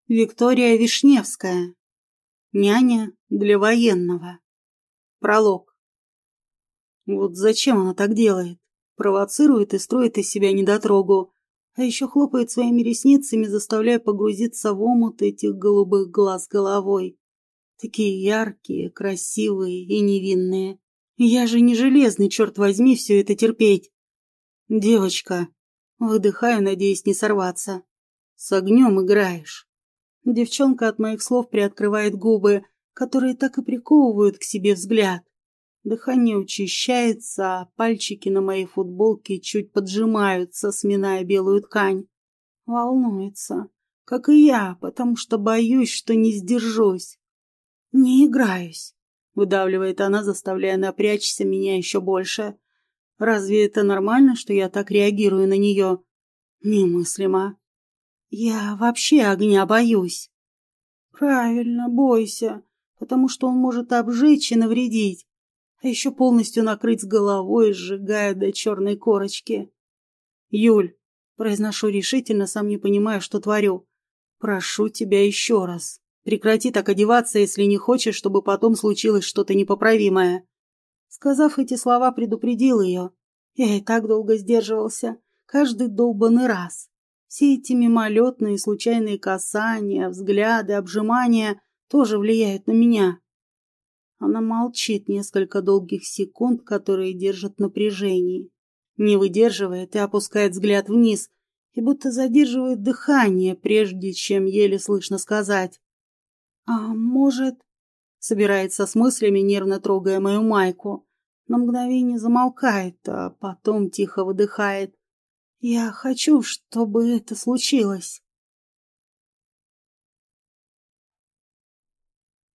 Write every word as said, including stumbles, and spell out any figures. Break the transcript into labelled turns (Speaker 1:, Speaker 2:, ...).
Speaker 1: Виктория Вишневская. Няня для военного. Пролог. Вот зачем она так делает? Провоцирует и строит из себя недотрогу, а еще хлопает своими ресницами, заставляя погрузиться в омут этих голубых глаз головой. Такие яркие, красивые и невинные. Я же не железный, черт возьми, все это терпеть. Девочка. Выдыхаю, надеясь не сорваться. С огнем играешь. Девчонка от моих слов приоткрывает губы, которые так и приковывают к себе взгляд. Дыхание учащается, а пальчики на моей футболке чуть поджимаются, сминая белую ткань. Волнуется, как и я, потому что боюсь, что не сдержусь. «Не играюсь», — выдавливает она, заставляя напрячься меня еще больше. «Разве это нормально, что я так реагирую на нее?» Немыслимо. «Я вообще огня боюсь». «Правильно, бойся, потому что он может обжечь и навредить, а еще полностью накрыть с головой, сжигая до черной корочки». «Юль», — произношу решительно, сам не понимая, что творю, — «прошу тебя еще раз. Прекрати так одеваться, если не хочешь, чтобы потом случилось что-то непоправимое». Сказав эти слова, предупредил ее. Я и так долго сдерживался, каждый долбанный раз. Все эти мимолетные случайные касания, взгляды, обжимания тоже влияют на меня. Она молчит несколько долгих секунд, которые держат в напряжении. Не выдерживает и опускает взгляд вниз, и будто задерживает дыхание, прежде чем еле слышно сказать. «А может...» Собирается с мыслями, нервно трогая мою майку. На мгновение замолкает, а потом тихо выдыхает. «Я хочу, чтобы это случилось».